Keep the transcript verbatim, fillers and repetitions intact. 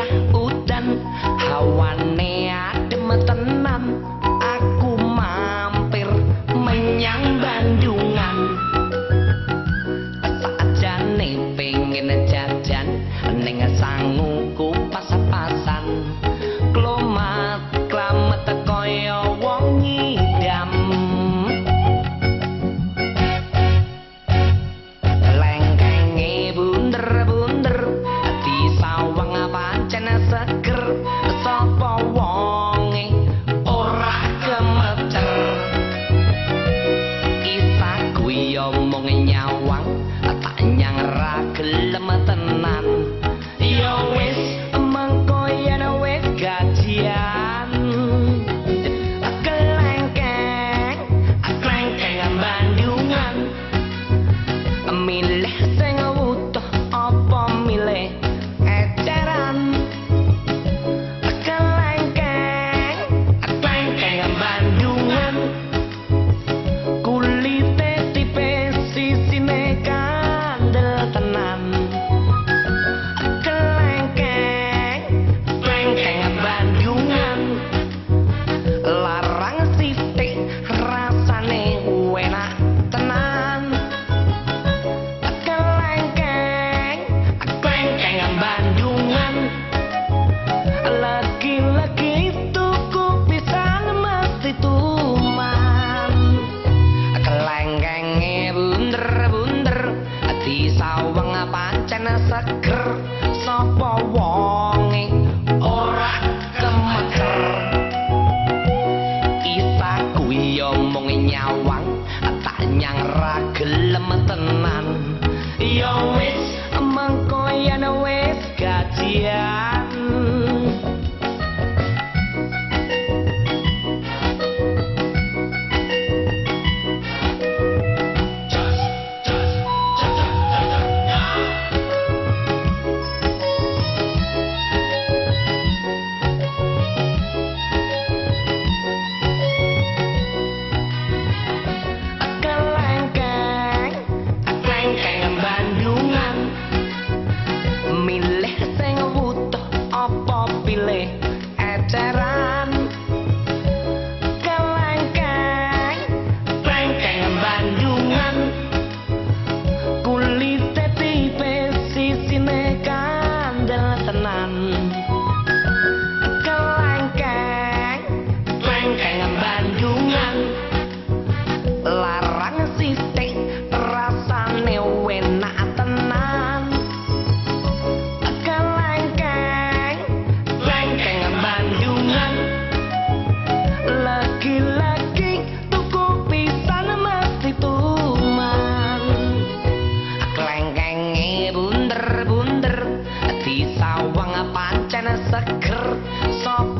uyah udan hawane adem tenan aku mampir menyang Bandungan sakjane pengen jajan ning sanguku pas-pasan klomat klamet kaya wong ngidam lengkenge bunder-bunder disawang pancen seger sapa wonge ora kemecer isa kuwi omong nyawang tak nyang ra gelem tenan ya wis mengko yen wis gajian kelengkeng kelengkeng Bandungan milih sing utuh apa milih eceran kelengkeng kelengkeng Bandungan kulite tipis sisine kandel tenan kelengkeng kelengkeng Bandungan larang sithik rasane enak tenan kelengkeng kelengkeng Bandungan lagi-lagi tuku pisan mesti tuman kelengkenge bunder-bunder disawang pancen seger sapa wonge ora kemecer isa kuwi omong nyawang tak nyang ra gelem tenan ya wis mengko yen wis gajian kelengkeng kelengkeng Bandungan milih sing utuh apa pilih eceran kelengkeng kelengkeng Bandungan kulite tipis sisine kandel tenan kelengkeng kelengkeng Bandungan larang sithik rasane enak tenan kelengkeng kelengkeng Bandungan lagi-lagi tuku pisan mesti tuman kelengkenge bunder-bunder disawang pancen seger sapa